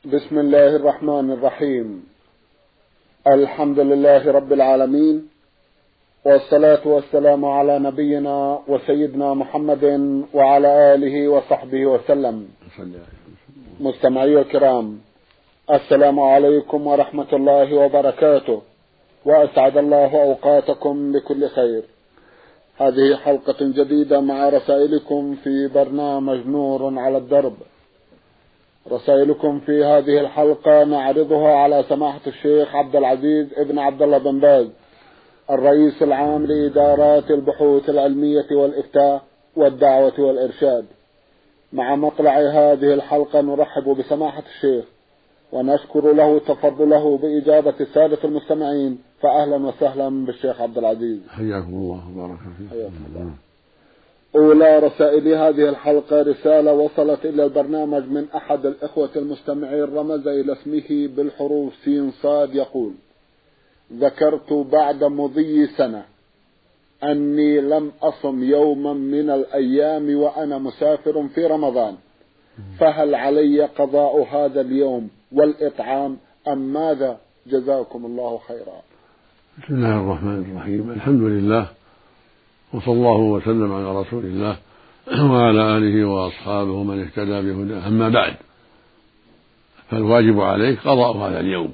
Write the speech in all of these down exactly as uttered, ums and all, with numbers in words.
بسم الله الرحمن الرحيم. الحمد لله رب العالمين، والصلاة والسلام على نبينا وسيدنا محمد وعلى آله وصحبه وسلم. مستمعي الكرام، السلام عليكم ورحمة الله وبركاته، وأسعد الله أوقاتكم بكل خير. هذه حلقة جديدة مع رسائلكم في برنامج نور على الدرب. رسائلكم في هذه الحلقة نعرضها على سماحة الشيخ عبد العزيز ابن عبد الله بن باز، الرئيس العام لإدارات البحوث العلمية والإفتاء والدعوة والإرشاد. مع مطلع هذه الحلقة نرحب بسماحة الشيخ ونشكر له تفضله بإجابة السادة المستمعين، فأهلا وسهلا بالشيخ عبد العزيز. حياكم الله وبارك فيكم. حياكم الله. أولى رسائل هذه الحلقة رسالة وصلت إلى البرنامج من أحد الإخوة المستمعين، رمز إلى اسمه بالحروف سين صاد، يقول: ذكرت بعد مضي سنة أني لم أصم يوما من الأيام وأنا مسافر في رمضان، فهل علي قضاء هذا اليوم والإطعام أم ماذا؟ جزاكم الله خيرا. بسم الله الرحمن الرحيم. الحمد لله، وصلى الله وسلم على رسول الله وعلى آله وأصحابه من اهتدى بهداه. أما بعد، فالواجب عليك قضاء هذا اليوم،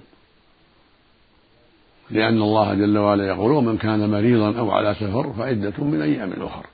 لأن الله جل وعلا يقول: ومن كان مريضا أو على سفر فعدة من أيام أخر.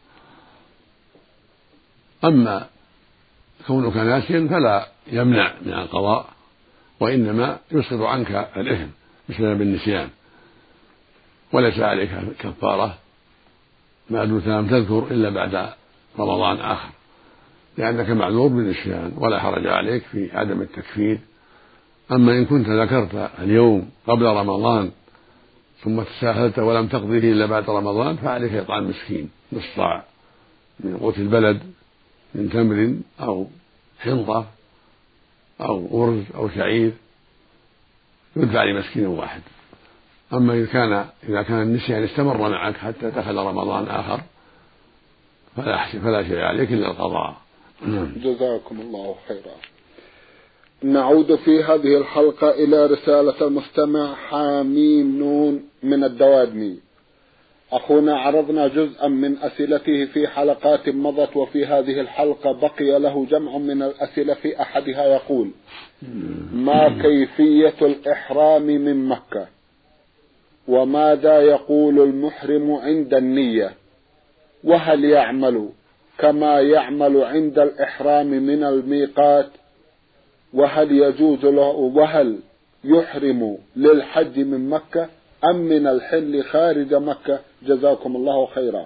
أما كونك ناسيا فلا يمنع من القضاء، وإنما يسقط عنك الإثم بسبب النسيان، وليس عليك كفارة ما دمت لم تذكر إلا بعد رمضان آخر، لأنك معذور بالنسيان ولا حرج عليك في عدم التكفير. أما إن كنت ذكرت اليوم قبل رمضان ثم تساهلت ولم تقضيه إلا بعد رمضان، فعليك إطعام مسكين نصف صاع من قوت البلد، من تمر أو حنطة أو أرز أو شعير، يدفع لمسكين واحد. أما إذا كان إذا كان النسيان استمر معك حتى دخل رمضان آخر فلا فلا شيء عليك إلا القضاء. جزاكم الله خيرا. نعود في هذه الحلقة إلى رسالة المستمع حاميم نون من الدوادمي. أخونا عرضنا جزءا من أسئلته في حلقات مضت، وفي هذه الحلقة بقي له جمع من الأسئلة. في أحدها يقول: ما كيفية الإحرام من مكة؟ وماذا يقول المحرم عند النية؟ وهل يعمل كما يعمل عند الإحرام من الميقات؟ وهل يجوز له وهل يحرم للحج من مكة أم من الحل خارج مكة؟ جزاكم الله خيرا.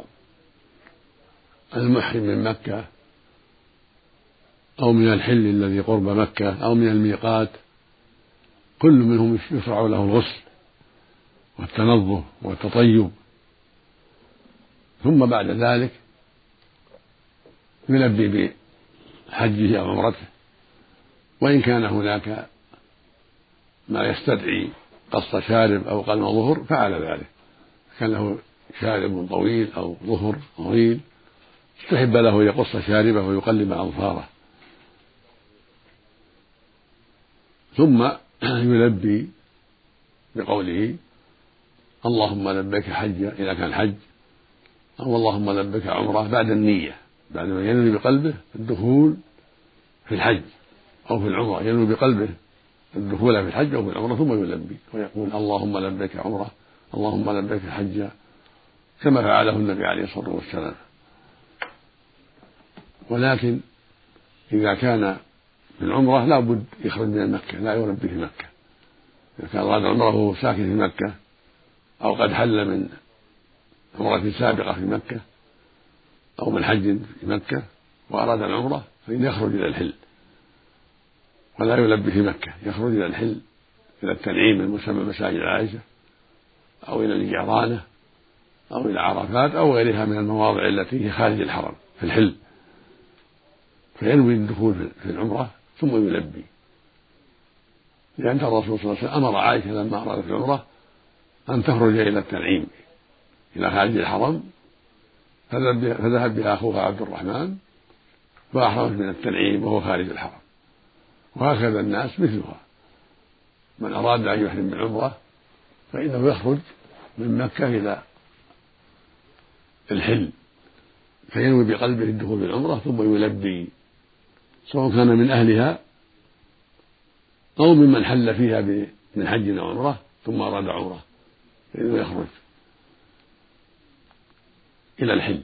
المحرم من مكة أو من الحل الذي قرب مكة أو من الميقات، كل منهم يشرع له الغسل والتنظف والتطيب، ثم بعد ذلك يلبي بحجه أو عمرته. وإن كان هناك ما يستدعي قص شارب أو قلم ظهر فعل ذلك، كان له شارب طويل أو ظهر طويل استحب له يقص شاربه ويقلم أظفاره، ثم يلبي بقوله: اللهم لبيك حجة إذا كان حج، أو اللهم لبيك عمرة، بعد النية، بعد ما ينوي بقلبه الدخول في الحج أو في العمرة، ينوي بقلبه الدخول في الحج أو في العمرة ثم يلبي ويقول: اللهم لبيك عمرة، اللهم لبيك حجة، كما فعله النبي عليه الصلاة والسلام. ولكن إذا كان في العمرة لا بد يخرج من مكة، لا يلبي في مكة. إذا كان أراد عمره وهو ساكن في مكة أو قد حل من عمرة سابقة في مكة أو من حج في مكة وأراد العمرة، فإن يخرج إلى الحل ولا يلبي في مكة، يخرج إلى الحل، إلى التنعيم المسمى مساجد عائشة أو إلى الجعرانة أو إلى عرفات أو غيرها من المواضع التي هي خارج الحرم في الحل، فينوي الدخول في العمرة ثم يلبي، لأن الرسول صلى الله عليه وسلم أمر عائشة لما أرادت العمرة أن تخرج إلى التنعيم إلى خارج الحرم، فذهب بها أخوها عبد الرحمن فأحرمت من التنعيم وهو خارج الحرم، وهكذا الناس مثلها، من أراد أن يحرم بالعمرة فإنه يخرج من مكة إلى الحل فينوي بقلبه الدخول بالعمرة ثم يلبي، سواء كان من أهلها أو ممن حل فيها من حج وعمرة ثم أراد عمرة فإنه يخرج إلى الحل.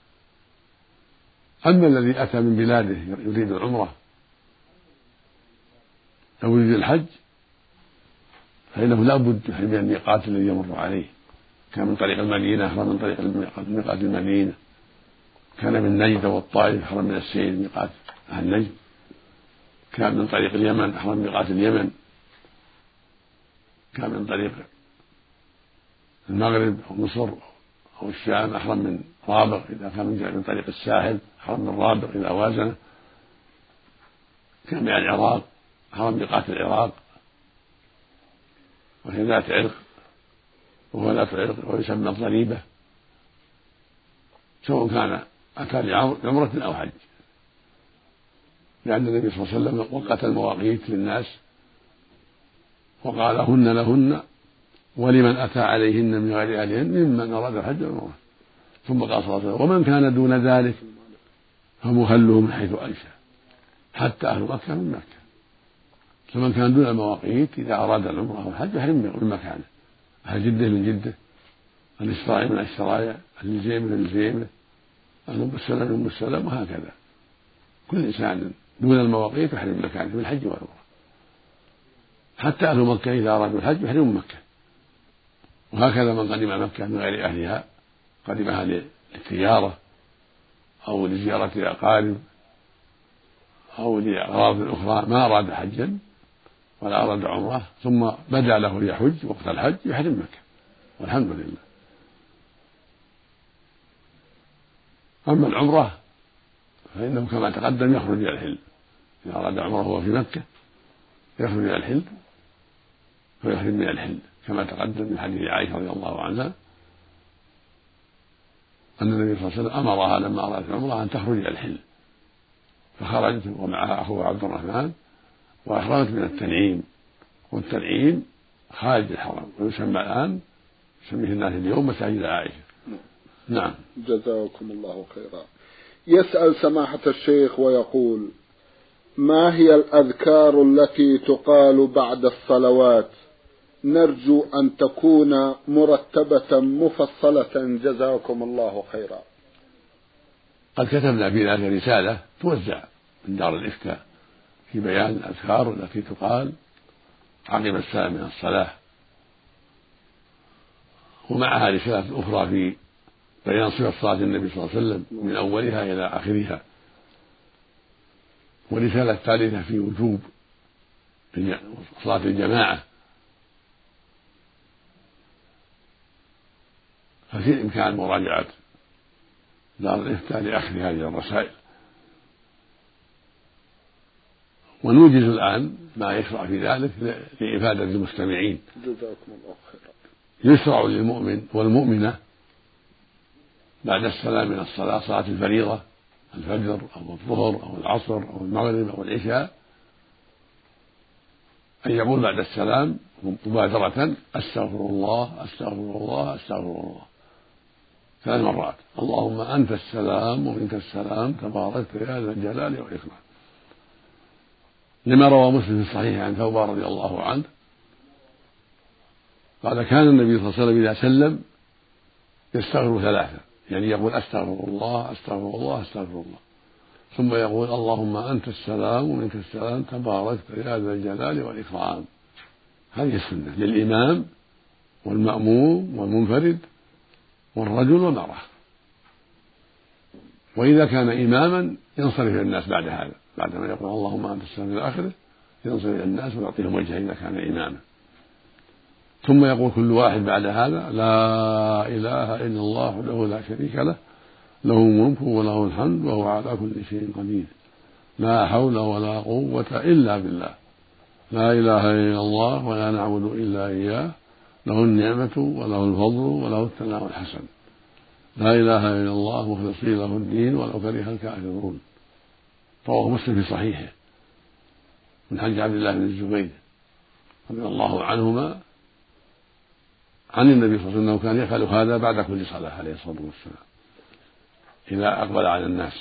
أما الذي أتى من بلاده يريد العمرة أو يريد الحج فإنه لا بد يحرم من الميقات الذي يمر عليه، كان من طريق المدينة أحرم من طريق ميقات المدينة، كان من نجد والطائف أحرم من السير ميقات أهل نجد، كان من طريق اليمن أحرم من ميقات اليمن، كان من طريق المغرب أو مصر أو الشام أحرم من رابغ، إذا كان من طريق الساحل أحرم من رابغ إذا وازنه، كان من العراق أحرم ميقات العراق، وهي ذات عرق وهو ذات عرق ويسمى الضريبة، سواء كان أتى لعمرة أو حج، لأن النبي صلى الله عليه وسلم وقت المواقيت للناس وقال هن لهن ولمن أتى عليهن من غير أهلهن ممن أراد الحج والعمرة، ثم قال صلى الله عليه وسلم ومن كان دون ذلك فمخله من حيث أنشأ، حتى أهل مكة من مكة، فمن كان دون المواقيت إذا أراد العمرة أو الحج يحرم من مكانه، أهل جدة من جدة، أهل السرايا من السرايا، أهل الجيم من الجيم، أهل أم السلام من أم السلام، وهكذا كل إنسان دون المواقيت يحرم من مكانه في الحج والعمرة، حتى أهل مكة إذا أرادوا الحج يحرموا من مكة، وهكذا من قدم مكة من غير أهلها قدمها للتجارة أو لزيارة الأقارب أو لأغراض أخرى ما أراد حجا ولا أراد عمرة ثم بدا له يحج وقت الحج يحرم مكة والحمد لله. أما العمرة فإنه كما تقدم يخرج إلى الحل، إذا أراد عمره وهو في مكة يخرج إلى الحل فيحرم من الحل، كما تقدم من حديث عائشة رضي الله عنها أن النبي صلى الله عليه وسلم أمرها لما أرادت العمرة أن تخرج إلى الحل، فخرجت ومعها أخوها عبد الرحمن وأحرمت من التنعيم، والتنعيم خارج الحرم ويسمى الآن يسميه الناس اليوم مساجد عائشة. نعم. جزاكم الله خيرا. يسأل سماحة الشيخ ويقول: ما هي الأذكار التي تقال بعد الصلوات؟ نرجو أن تكون مرتبة مفصلة جزاكم الله خيرا. قد كتبنا في ذلك رسالة توزع من دار الإفتاء في بيان الأذكار التي تقال عقب السلام من الصلاة، ومعها رسالة أخرى في بيان صفة صلاة النبي صلى الله عليه وسلم من أولها إلى آخرها، ورسالة ثالثة في وجوب صلاة الجماعة، ففي إمكان مراجعة دار الإفتاء لأخذ هذه الرسائل. ونوجز الآن ما يشرع في ذلك لإفادة المستمعين. جزاكم الله خيرا. يشرع للمؤمن والمؤمنة بعد السلام من الصلاة صلاة الفريضة الفجر أو الظهر أو العصر أو المغرب أو العشاء أن يقول بعد السلام مبادرة: أستغفر الله أستغفر الله أستغفر الله ثلاث مرات، اللهم أنت السلام ومنك السلام تبارك يا ذا الجلال والإكرام، لما روى مسلم في الصحيح عن ثوبان رضي الله عنه قال: كان النبي صلى الله عليه وسلم إذا سلم يستغفر ثلاثة، يعني يقول أستغفر الله أستغفر الله أستغفر الله، ثم يقول اللهم أنت السلام ومنك السلام تبارك يا ذا الجلال والإكرام. هذه السنة للإمام والمأموم والمنفرد والرجل والمرأة. وإذا كان إماما ينصرف إلى الناس بعد هذا، بعدما يقول اللهم أنت السلام إلى آخره ينصرف إلى الناس ويعطيهم وجهه إذا كان إماما، ثم يقول كل واحد بعد هذا: لا إله إلا الله له لا شريك له له الملك وله الحمد وهو على كل شيء قدير، لا حول ولا قوة إلا بالله، لا إله إلا الله ولا نعبد إلا إياه، له النعمة وله الفضل وله الثناء الحسن، لا إله إلا الله مخلصين له الدين ولو كره الكافرون. رواه مسلم في صحيحه. من حديث عبد الله بن الزبير رضي الله عنهما عن النبي صلى الله عليه وسلم كان يفعل هذا بعد كل صلاة عليه الصلاة والسلام إذا أقبل على الناس.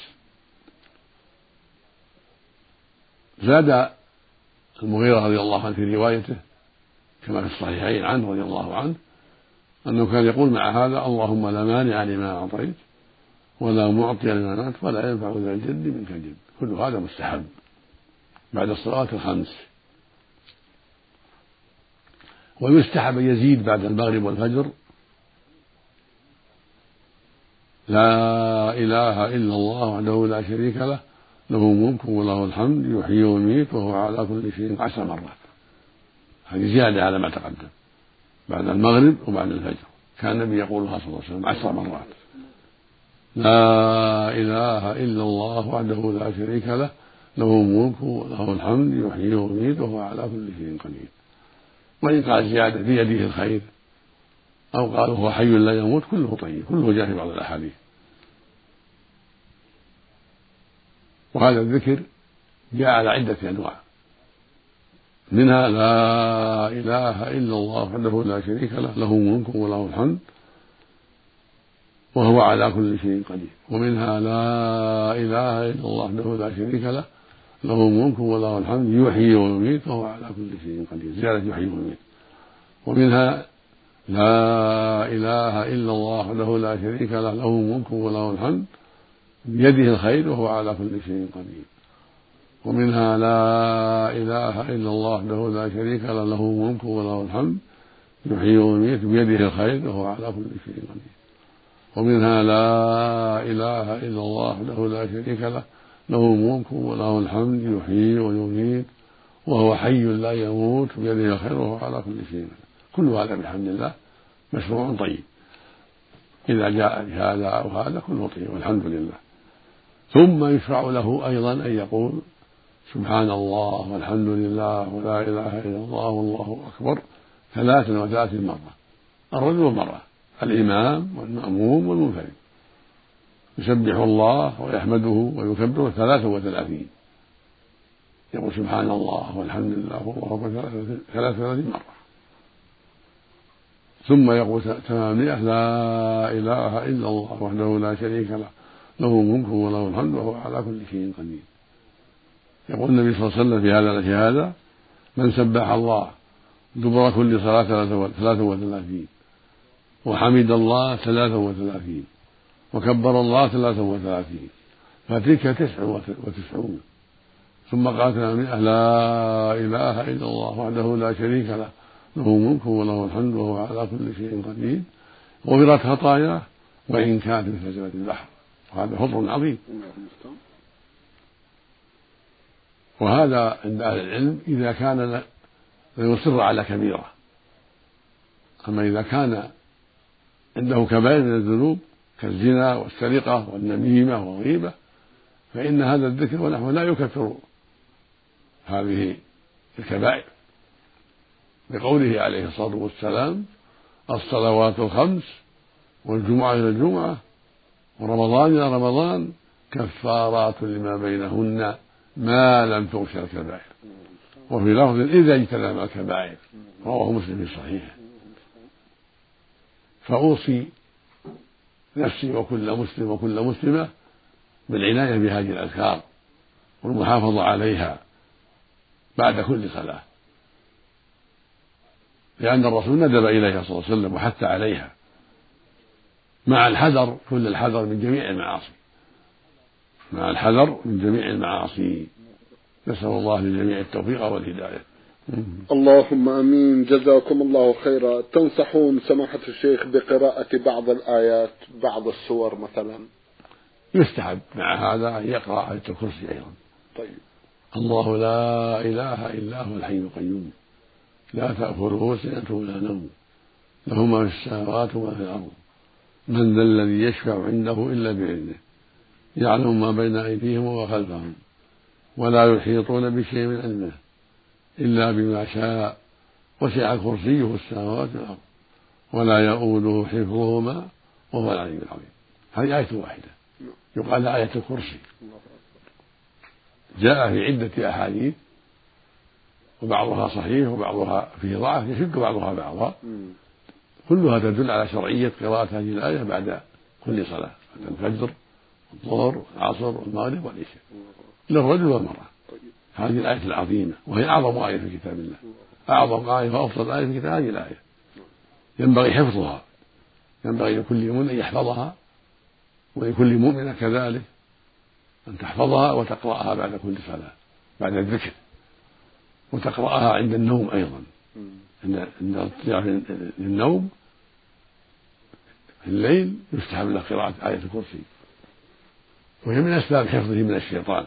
زاد المغيرة رضي الله عنه في روايته كما في الصحيحين عنه رضي الله عنه أنه كان يقول مع هذا: اللهم لا مانع لما أعطيت ولا معطي لما منعت ولا ينفع ذا الجد منك الجد. كل هذا مستحب بعد الصلوات الخمس. ويستحب يزيد بعد المغرب والفجر: لا إله إلا الله وحده لا شريك له له الملك وله الحمد يحيي ويميت وهو على كل شيء عشر مرات. هذه زيادة على ما تقدم بعد المغرب وبعد الفجر، كان النبي يقولها صلى الله عليه وسلم عشر مرات: لا إله إلا الله وحده لا شريك له له الملك وله الحمد يحيي ويميت وهو على كل شيء قدير. وإن قال زيادة بيده الخير أو قال هو حي لا يموت كله طيب، كله جاء في بعض الأحاديث. وهذا الذكر جاء على عدة أنواع، منها لا إله إلا الله وحده لا شريك له له الملك وله الحمد وهو على كل شيء قدير. ومنها لا إله إلا الله وحده لا شريك له له الملك وله الحمد يحيي ويميت وهو على كل شيء قدير، زيادة يحيي ويميت. ومنها لا إله إلا الله وحده لا شريك له له الملك وله الحمد بيده الخير وهو على كل شيء قدير. ومنها لا إله إلا الله وحده لا شريك له له الملك وله الحمد يحيي ويميت بيده الخير وهو على كل شيء قدير. ومنها لا إله إلا الله وحده لا شريك له له الملك وله الحمد يحيي ويميت وهو حي لا يموت بيده الخير وهو على كل شيء قدير. كل هذا بحمد الله مشروع طيب، إذا جاء بهذا أو هذا كله طيب والحمد لله. ثم يشرع له أيضا أن يقول سبحان الله والحمد لله ولا إله إلا الله والله أكبر ثلاثا وثلاثين مرة، الرجل والمرأة، الإمام والمأموم والمنفرد، يسبح الله ويحمده ويكبر ثلاثا وثلاثين، يقول سبحان الله والحمد لله والله أكبر ثلاثا وثلاثين مرة. ثم يقول ثمانية لا إله إلا الله وحده لا شريك له له الملك وله الحمد وهو على كل شيء قدير. يقول النبي صلى الله عليه وسلم في هذا في هذا: من سبح الله دبر كل صلاة ثلاثة وثلاثين وحمد الله ثلاثة وثلاثين وكبر الله ثلاثة وثلاثين فتلك تسع وتسعون. ثم قال لا إله إلا الله وحده لا شريك له له الملك وله الحمد وهو على كل شيء قدير غفرت خطاياه وإن كانت مثل زبد البحر. وهذا فضل عظيم. وهذا عند أهل العلم إذا كان لا يصر على كبيرة. أما إذا كان عنده كبائر من الذنوب كالزنا والسرقة والنميمة والغيبة فإن هذا الذكر ونحوه لا يكفر هذه الكبائر، بقوله عليه الصلاة والسلام: الصلوات الخمس والجمعة إلى الجمعة ورمضان إلى رمضان كفارات لما بينهن ما لم تغش الكبائر. وفي لفظ إذا اجتنب الكبائر، رواه مسلم في صحيحه. فأوصي نفسي وكل مسلم وكل مسلمة بالعناية بهذه الأذكار والمحافظة عليها بعد كل صلاة، لأن الرسول ندب إليها صلى الله عليه وسلم وحث عليها، مع الحذر كل الحذر من جميع المعاصي، مع الحذر من جميع المعاصي. نسأل الله للجميع التوفيق والهداية. اللهم امين. جزاكم الله خيرا. تنصحون سماحة الشيخ بقراءة بعض الآيات بعض السور مثلا؟ يستحب مع هذا أن يقرأ آية الكرسي أيضا. طيب. الله لا إله إلا هو الحي القيوم لا تأخذه سنة ولا نوم له ما في السماوات وما في الأرض من ذا الذي يشفع عنده إلا بإذنه يعلم ما بين أيديهم وخلفهم ولا يحيطون بشيء من علمه إلا بما شاء وسع كرسيه السماوات والأرض ولا يؤوده حفظهما وهو العلي العظيم. هذه آية واحدة يقال آية الكرسي. جاء في عدة أحاديث وبعضها صحيح وبعضها فيه ضعف يشد بعضها بعضا، كلها تدل على شرعية قراءة هذه الآية بعد كل صلاة، بعد الفجر والظهر والعصر والمغرب والعشاء للرجل والمرأة. هذه الآية العظيمة وهي أعظم آية في كتاب الله، أعظم آية وأفضل آية في كتاب هذه الآية، ينبغي حفظها، ينبغي لكل مؤمن أن يحفظها ولكل مؤمنة كذلك أن تحفظها وتقرأها بعد كل صلاة بعد الذكر، وتقرأها عند النوم أيضا، عند الاضطجاع للنوم في الليل يستحب له قراءة آية الكرسي، وهي من أسباب حفظه من الشيطان.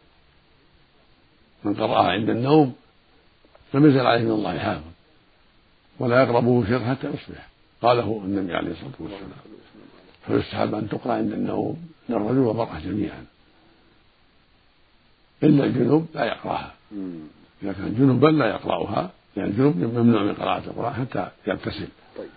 من قرأها عند النوم لم يزل عليه من الله حافظ ولا يقربه شر حتى يصبح، قاله النبي عليه الصلاة والسلام. فيستحب أن تقرأ عند النوم للرجل والمرأة جميعا، إلا الجنوب لا يقرأها، إذا كان جنوبا لا يقرأها، يعني الجنوب ممنوع من قراءة القرآن حتى يغتسل.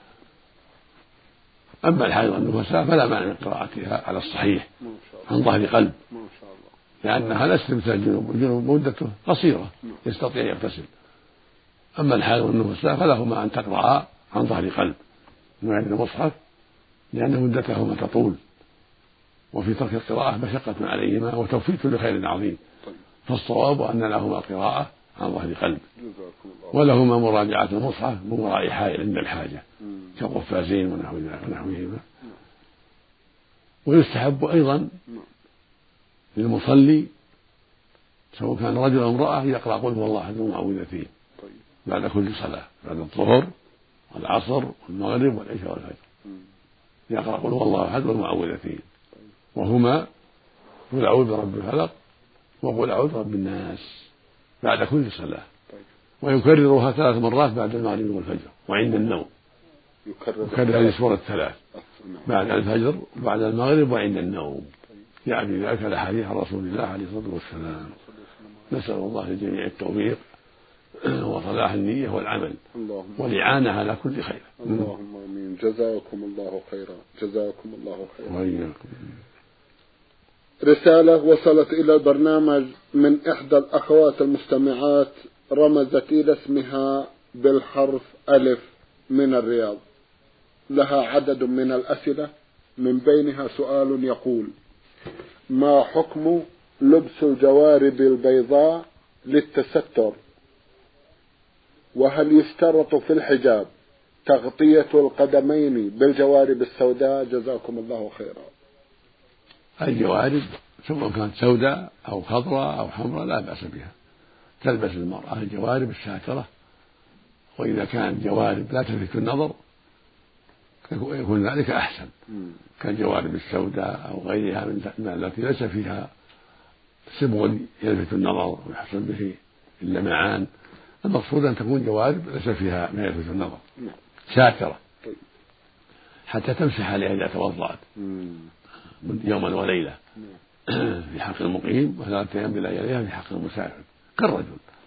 أما الحائض والنفساء فلا مانع من قراءتها على الصحيح عن ظهر قلب، لأنها ليست مثل الجنوب، والجنوب مدته قصيرة يستطيع يغتسل. أما الحائض والنفساء فلهما أن تقرأ عن ظهر قلب من غير المصحف، لأن مدتهما تطول، وفي ترك القراءة مشقة عليهما وتوفيق لخير عظيم، فالصواب أن لهما قراءة عن ظهر قلب، ولهما مراجعة المصحف من وراء حائل عند الحاجة كالقفازين ونحوهما. ويستحب أيضا للمصلي سواء كان رجل أو امرأة يقرأ قل هو الله أحد المعوذتين بعد كل صلاة، بعد الظهر والعصر والمغرب والعشاء والفجر، يقرأ قل هو الله أحد والمعوذتين، وهما قل أعوذ برب الفلق وقل أعوذ برب الناس بعد كل صلاة، ويكررها ثلاث مرات بعد المغرب والفجر وعند النوم، يكرر هذه السورة الثلاث بعد الفجر وبعد المغرب وعند النوم، يعني ذلك الأحاديث عن رسول الله عليه الصلاة والسلام. نسأل الله للجميع التوفيق وصلاح النية والعمل والإعانة على كل خير. اللهم آمين. جزاكم الله خيرا. جزاكم الله خيرا. وإياكم. رسالة وصلت إلى البرنامج من إحدى الأخوات المستمعات، رمزت إلى اسمها بالحرف ألف من الرياض، لها عدد من الأسئلة، من بينها سؤال يقول: ما حكم لبس الجوارب البيضاء للتستر؟ وهل يشترط في الحجاب تغطية القدمين بالجوارب السوداء؟ جزاكم الله خيرا. الجوارب سواء كانت سوداء أو خضراء أو حمراء لا بأس بها، تلبس المرأة الجوارب الساترة، وإذا كانت جوارب لا تلفت النظر يكون ذلك أحسن، كالجوارب السوداء أو غيرها من التي ليس فيها سبغ يلفت النظر ويحصل به اللمعان. المقصود أن تكون جوارب ليس فيها ما يلفت النظر، ساترة، حتى تمسح عليها إذا توضأت يوما وليلة في حق المقيم، وثلاثة أيام بلياليها في حق المسافر كالرجل.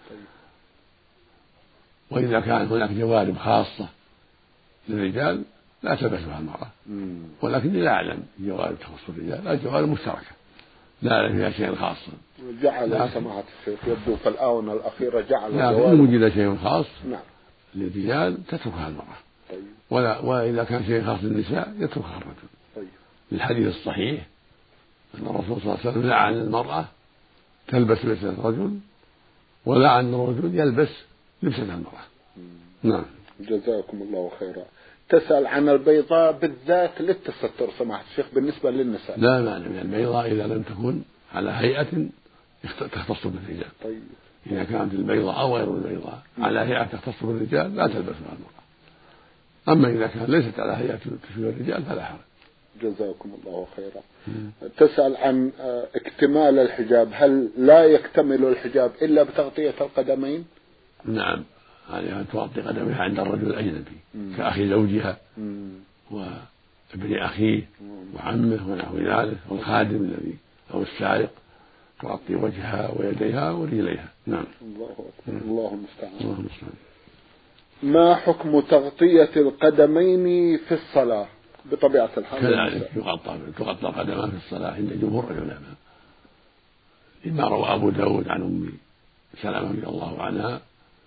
وإذا كان هناك جوارب خاصة للرجال لا تلبسها المرأة، ولكني لا أعلم جوارب تخص الرجال، لا جوارب مشتركة لا أعلم فيها شيء خاص. جعل سماحة الشيخ يبدو في الآونة الأخيرة جعل لا إن وجد شيء خاص نعم للرجال تتركها المرأة، طيب. ولا وإذا كان شيء خاص للنساء يتركها الرجل. طيب. الحديث الصحيح أن الرسول صلى الله عليه وسلم لعن المرأة تلبس لبسة الرجل ولعن الرجل يلبس لبسة المرأة. نعم. جزاكم الله خيرا. تسأل عن البيضاء بالذات للتستر سماحة الشيخ بالنسبة للنساء. لا معنى من البيضاء إذا لم تكن على هيئة تختص بالرجال. طيب. إذا كانت البيضاء أو غير البيضاء على هيئة تختص بالرجال لا تلبسها المرأة، أما إذا كان ليست على هيئة تشبه الرجال فلا حرج. جزاكم الله خيرا. تسأل عن اكتمال الحجاب، هل لا يكتمل الحجاب إلا بتغطية القدمين؟ نعم، عليها أن تغطي قدمها عند الرجل الأجنبي كأخي زوجها وابن أخيه وعمه ونحو ذلك، والخادم الذي أو السارق تغطي وجهها ويديها ورجليها. نعم. الله أكبر. الله المستعان. الله المستعان. ما حكم تغطية القدمين في الصلاة بطبيعة الحال؟ كذلك يغطى تغطى القدمان في الصلاة عند جمهور العلماء، لما روى أبو داود عن أم سلمة رضي الله عنها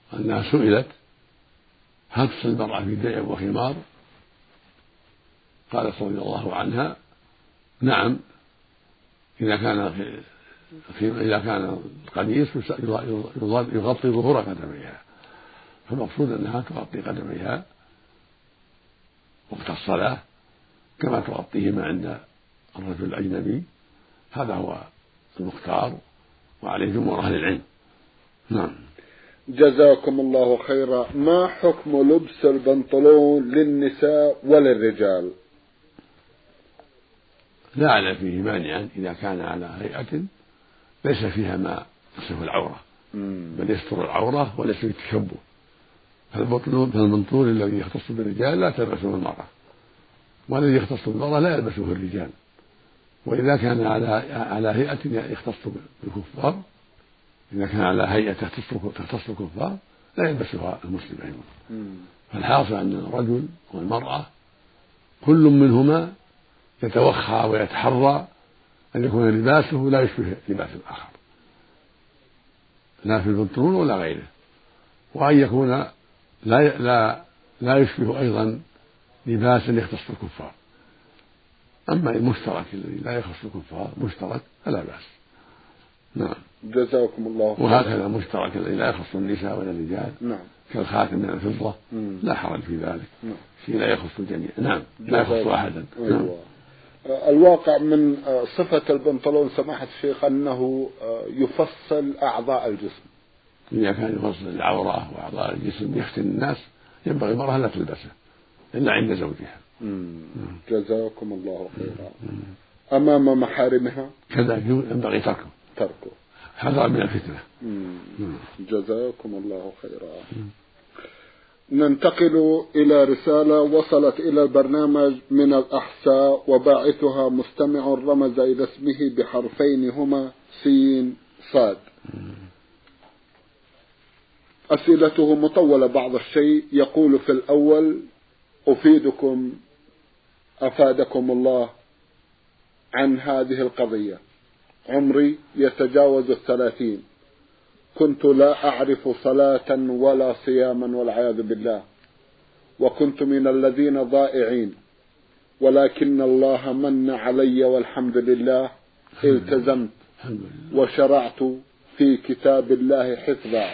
أنها سئلت هل تصل المرأة في درع وخمار؟ قالت رضي الله عنها نعم، إذا كان في إذا كان القميص يغطي ظهور قدميها، فالمقصود أنها تغطي قدميها وقت الصلاة كما تغطيهما عند الرجل الأجنبي. هذا هو المختار وعليه جمهور أهل العلم. نعم. جزاكم الله خيرا. ما حكم لبس البنطلون للنساء وللرجال؟ لا أعلم فيه مانعا إذا كان على هيئة ليس فيها ما يصف العورة بل يستر العورة وليس فيه تشبه. فالبنطلون الذي يختص بالرجال لا تلبسه المرأة، والذي يختص بالمرأة لا يلبسه الرجال. وإذا كان على على هيئة يختص بالكفار، إذا كان على هيئة تختص الكفار لا يلبسها المسلم أيضا. فالحاصل أن الرجل والمرأة كل منهما يتوخى ويتحرى أن يكون لباسه لا يشبه لباس الآخر، لا في البنطلون ولا غيره، وأن يكون لا لا لا يشبه أيضا لباسا يختص الكفار. أما المشترك الذي لا يخص الكفار مشترك فلا بأس. نعم. جزاكم الله خيرا. وهكذا المشترك الذي لا يخص النساء ولا الرجال نعم كالخاتم من الفضة مم. لا حرج في ذلك. نعم. شيء لا يخص الجميع. نعم لا يخص أحدا. أيوة. نعم. الواقع من صفة البنطلون سماحة الشيخ أنه يفصل أعضاء الجسم. إذا كان يفصل العورة وأعضاء الجسم يفتن الناس ينبغي المرأة لا تلبسه إلا عند زوجها. جزاكم الله خيرا. أمام محارمها كذلك ينبغي تركه تركه حذرا من الفتنة. جزاكم الله خيرا. ننتقل إلى رسالة وصلت إلى البرنامج من الأحساء، وباعثها مستمع رمز إلى اسمه بحرفين هما سين صاد. أسئلته مطولة بعض الشيء. يقول في الأول: أفيدكم أفادكم الله عن هذه القضية. عمري يتجاوز الثلاثين، كنت لا أعرف صلاة ولا صياما والعياذ بالله، وكنت من الذين ضائعين، ولكن الله من علي والحمد لله التزمت وشرعت في كتاب الله حفظا.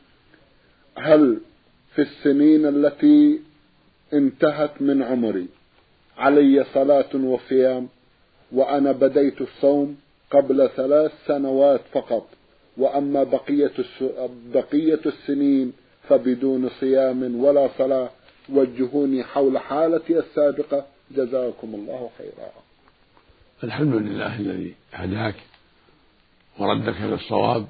هل في السنين التي انتهت من عمري علي صلاة وصيام؟ وأنا بديت الصوم قبل ثلاث سنوات فقط، وأما بقية بقية السنين فبدون صيام ولا صلاة. وجهوني حول حالتي السابقة جزاكم الله خيرا. الحمد لله الذي هداك وردك للصواب،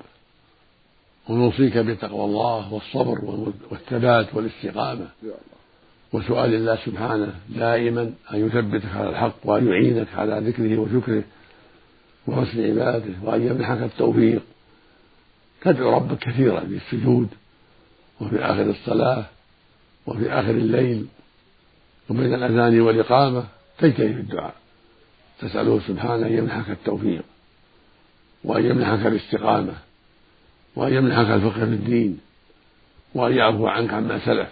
ونوصيك بتقوى الله والصبر والثبات والاستقامة وسؤال الله سبحانه دائما أن يثبتك على الحق وأن يعينك على ذكره وشكره وحسن عبادته، وأن يمنحك التوفيق. تدعو ربك كثيرا في السجود وفي آخر الصلاة وفي آخر الليل وبين الأذان والإقامة، تجتهد في الدعاء تسأله سبحانه أن يمنحك التوفيق وأن يمنحك الاستقامة وأن يمنحك الفقه في الدين وأن يعفو عنك عما سلف.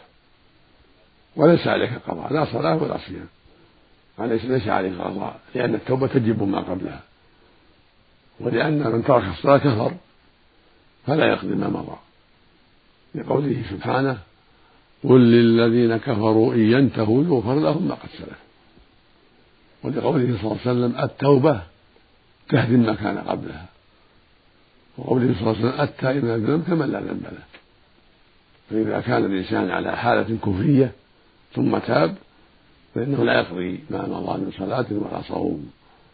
وليس عليك قضاء لا صلاة ولا صيام، ليس عليك قضاء، لأن التوبة تجب ما قبلها، ولأن من ترك الصلاة كفر فلا يقضي ما مضى، لقوله سبحانه: قل للذين كفروا إن ينتهوا يغفر لهم ما قد سلف. ولقوله صلى الله عليه وسلم: التوبة تهدم ما كان قبلها. وقوله صلى الله عليه وسلم: التائب من الذنب كمن لا ذنب له. فإذا كان الإنسان على حالة كفرية ثم تاب فإنه لا يقضي ما مضى من صلاة ولا صوم،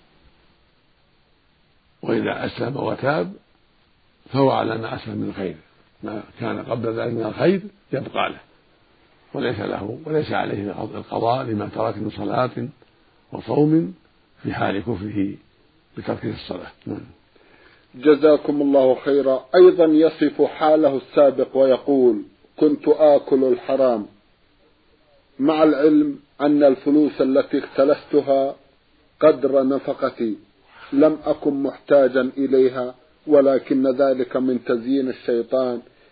وإذا أسلم وتاب فهو على ما أسلم من الخير، ما كان قبل ذلك من الخير يبقى له، وليس له وليس عليه القضاء لما ترك من صلاة وصوم في حال كفره بتركه الصلاة. جزاكم الله خيرا. أيضا يصف حاله السابق ويقول: كنت آكل الحرام مع العلم أن الفلوس التي اختلستها قدر نفقتي، لم أكن محتاجا إليها، ولكن ذلك من تزيين الشيطان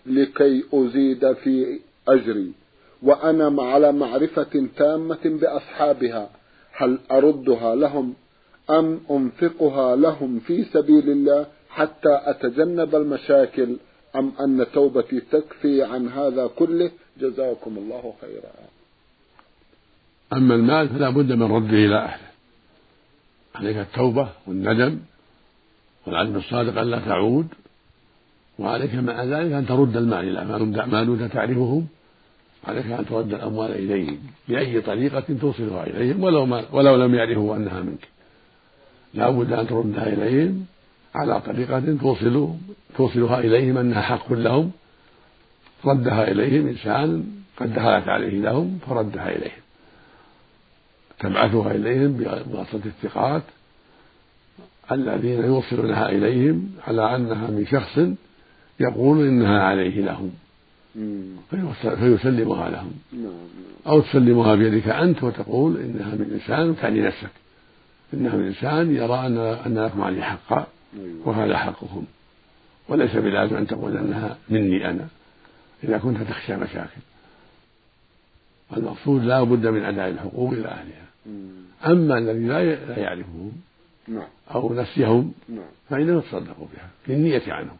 لكي أزيد في أجري، وأنا على معرفة تامة بأصحابها، هل أردها لهم أم أنفقها لهم في سبيل الله حتى أتجنب المشاكل، أم أن توبتي تكفي عن هذا كله؟ جزاكم الله خيرا. أما المال فلا بد من رده إلى أهله، عليك التوبة والندم والعزم الصادق أن لا تعود، وعليك مع ذلك أن ترد المال إلى ما دمت تعرفهم، عليك أن ترد الأموال إليهم بأي طريقة توصلها إليهم ولو, ما ولو لم يعرفوا أنها منك، لا بد أن تردها إليهم على طريقة توصل توصلها إليهم أنها حق لهم. ردها إليهم إنسان قد دخلت عليه لهم فردها إليهم، تبعثها إليهم بواسطة الثقات الذين يوصلونها إليهم على أنها من شخص يقول إنها عليه لهم فيسلمها لهم، أو تسلمها بيدك أنت وتقول إنها من إنسان وتعني نفسك إنها من إنسان يرى أن لكم عليه حقا وهذا حقهم، وليس بلازم أن تقول أنها مني أنا إذا كنت تخشى مشاكل. المقصود لا بد من أداء الحقوق إلى أهلها. أما الذي لا يعرفهم أو نسيهم فإنهم يتصدقوا بها بالنية عنهم.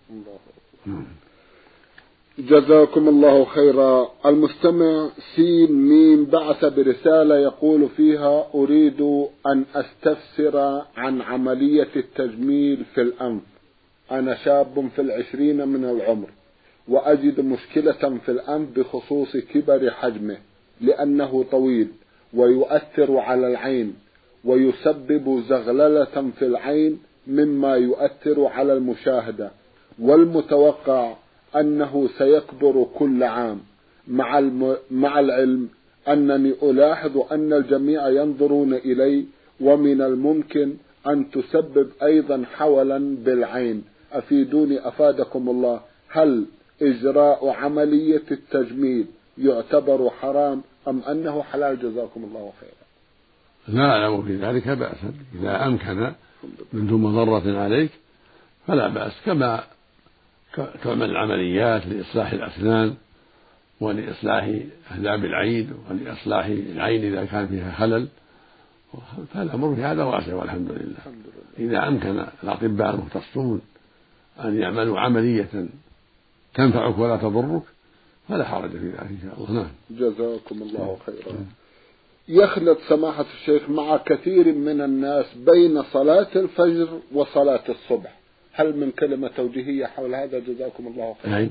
جزاكم الله خيرا. المستمع سين ميم بعث برسالة يقول فيها: أريد أن أستفسر عن عملية التجميل في الأنف. أنا شاب في العشرين من العمر وأجد مشكلة في الأنف بخصوص كبر حجمه لأنه طويل ويؤثر على العين ويسبب زغللة في العين مما يؤثر على المشاهدة، والمتوقع أنه سيكبر كل عام، مع, الم... مع العلم أنني ألاحظ أن الجميع ينظرون إلي، ومن الممكن أن تسبب أيضا حولا بالعين. أفيدوني أفادكم الله، هل إجراء عملية التجميل يعتبر حرام أم أنه حلال؟ جزاكم الله خيرا. لا أعلم في ذلك بأسا إذا أمكن من دون مضرة عليك فلا بأس، كما تعمل العمليات لإصلاح الأسنان ولإصلاح أهداب العين ولإصلاح العين إذا كان فيها خلل، فالأمر في هذا واسع والحمد لله. إذا أمكن الأطباء المختصون أن يعملوا عملية تنفعك ولا تضرك فلا حرج في ذلك إن شاء الله. نعم. جزاكم الله خيرا. يخلط سماحة الشيخ مع كثير من الناس بين صلاة الفجر وصلاة الصبح، هل من كلمة توجيهية حول هذا؟ جزاكم الله خيرا.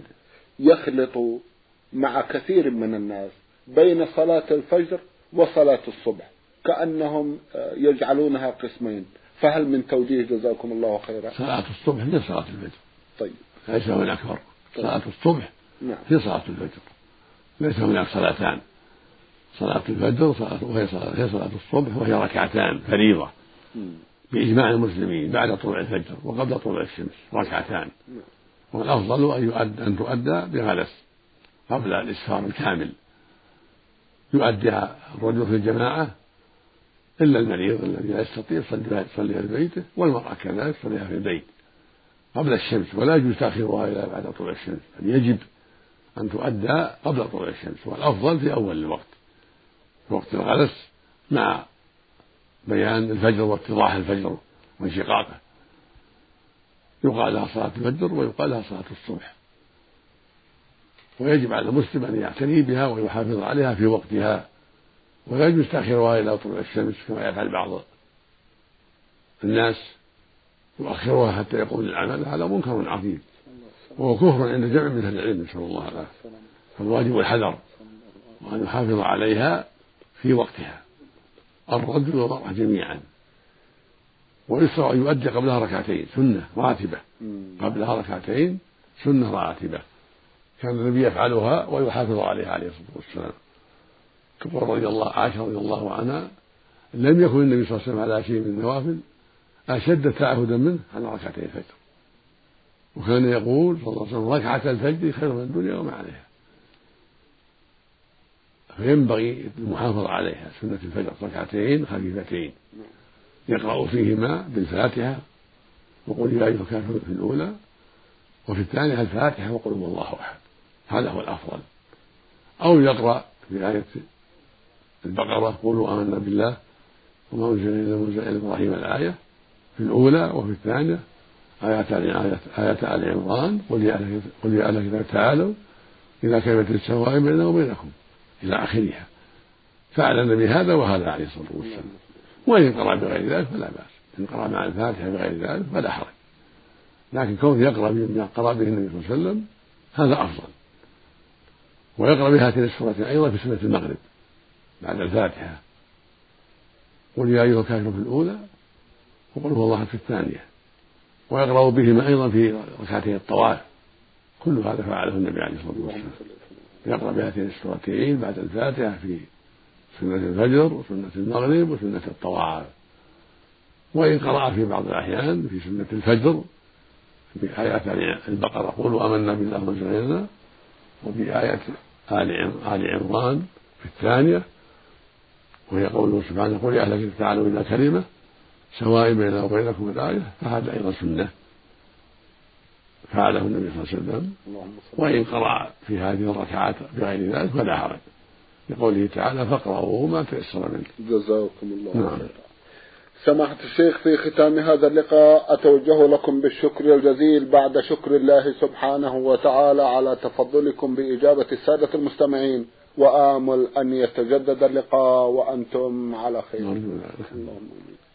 يخلط مع كثير من الناس بين صلاة الفجر وصلاة الصبح كأنهم يجعلونها قسمين، فهل من توجيه؟ جزاكم الله خيرا. صلاة الصبح هي صلاة الفجر. طيب. ليس هناك فرق. طيب. صلاة الصبح نعم. هي صلاة الفجر، ليس هناك صلاتان، صلاة الفجر وهي صلاة, هي صلاة الصبح وهي ركعتان فريضة بإجماع المسلمين بعد طلوع الفجر وقبل طلوع الشمس ركعتان، والأفضل أن يؤدى أن تؤدى بغلس قبل الإسفار الكامل، يؤديها الرجل في الجماعة إلا المريض الذي لا يستطيع يصليها في بيته، والمرأة كذلك تصليها في البيت قبل الشمس، ولا يجوز تأخيرها إلى بعد طلوع الشمس، بل يجب أن تؤدى قبل طلوع الشمس، والأفضل في أول الوقت في وقت الغلس مع بيان الفجر واتضاح الفجر وانشقاقه، يقال لها صلاة الفجر ويقال لها صلاة الصبح، ويجب على المسلم أن يعتني بها ويحافظ عليها في وقتها، ولا يجوز تأخيرها إلى طلوع الشمس كما يفعل بعض الناس يؤخرها حتى يقوم العمل، هذا منكر عظيم وهو كفر عند جمع من أهل العلم نسأل الله العافية. فالواجب الحذر وأن يحافظ عليها في وقتها الرجل والمرأة جميعا، ويسرع أن يؤدي قبلها ركعتين سنة راتبة، قبلها ركعتين سنة راتبة كان النبي يفعلها ويحافظ عليها عليه الصلاة والسلام. تقول رضي الله عائشة رضي الله عنها لم يكن النبي صلى الله عليه وسلم على شيء من النوافل أشد تعهدا منه على ركعتي الفجر، وكان يقول صلى الله عليه وسلم ركعة الفجر خير من الدنيا وما عليها، فينبغي المحافظة عليها سنة الفجر ركعتين خفيفتين يقرأ فيهما بالفاتحة وقل يا أيها الكافرون في الأولى، وفي الثانية الفاتحة وقل هو الله أحد، هذا هو الأفضل. أو يقرأ في آية البقرة قولوا آمنا بالله وما أنزل إلى إبراهيم الآية في الأولى وفي الثانية آيات آية آل عمران قل يا أهل الكتاب تعالوا إلى كلمة سواء بيننا وبينكم إلى آخرها، فعل بهذا وهذا عليه الصلاة والسلام. وإن قرأ بغير ذلك فلا بأس، إن قرأ مع الفاتحة بغير ذلك فلا حرج، لكن كون يقرأ بما قرأ به النبي صلى الله عليه وسلم هذا أفضل. ويقرأ بهاتين السورتين أيضا في سنة المغرب بعد الفاتحة، قل يا أيها الكافرون في الأولى وقل هو الله في الثانية، ويقرأ بهما أيضا في ركعتي الطواف. كل هذا فعله النبي عليه الصلاة والسلام، يقرأ بهاتين السورتين بعد الفاتحة في سنة الفجر وسنة المغرب وسنة الطواف. وإن قرأ في بعض الأحيان في سنة الفجر بآيات البقرة قولوا آمنا بالله وانزل وبآية آل عمران في الثانية وهي قوله سبحانه قل يا أهل الكتاب تعالوا إلى كلمة سواء بيننا وبينكم الآية، فهذا أيضا سنة فعله النبي صلى الله عليه وسلم. وإن قرأ في هذه الركعات بغير ذلك فلا حرج، لقوله تعالى فاقرأوا ما تيسر منه. جزاكم الله خيرا. نعم. سماحة الشيخ، في ختام هذا اللقاء أتوجه لكم بالشكر الجزيل بعد شكر الله سبحانه وتعالى على تفضلكم بإجابة السادة المستمعين، وآمل أن يتجدد اللقاء وأنتم على خير. اللهم آمين.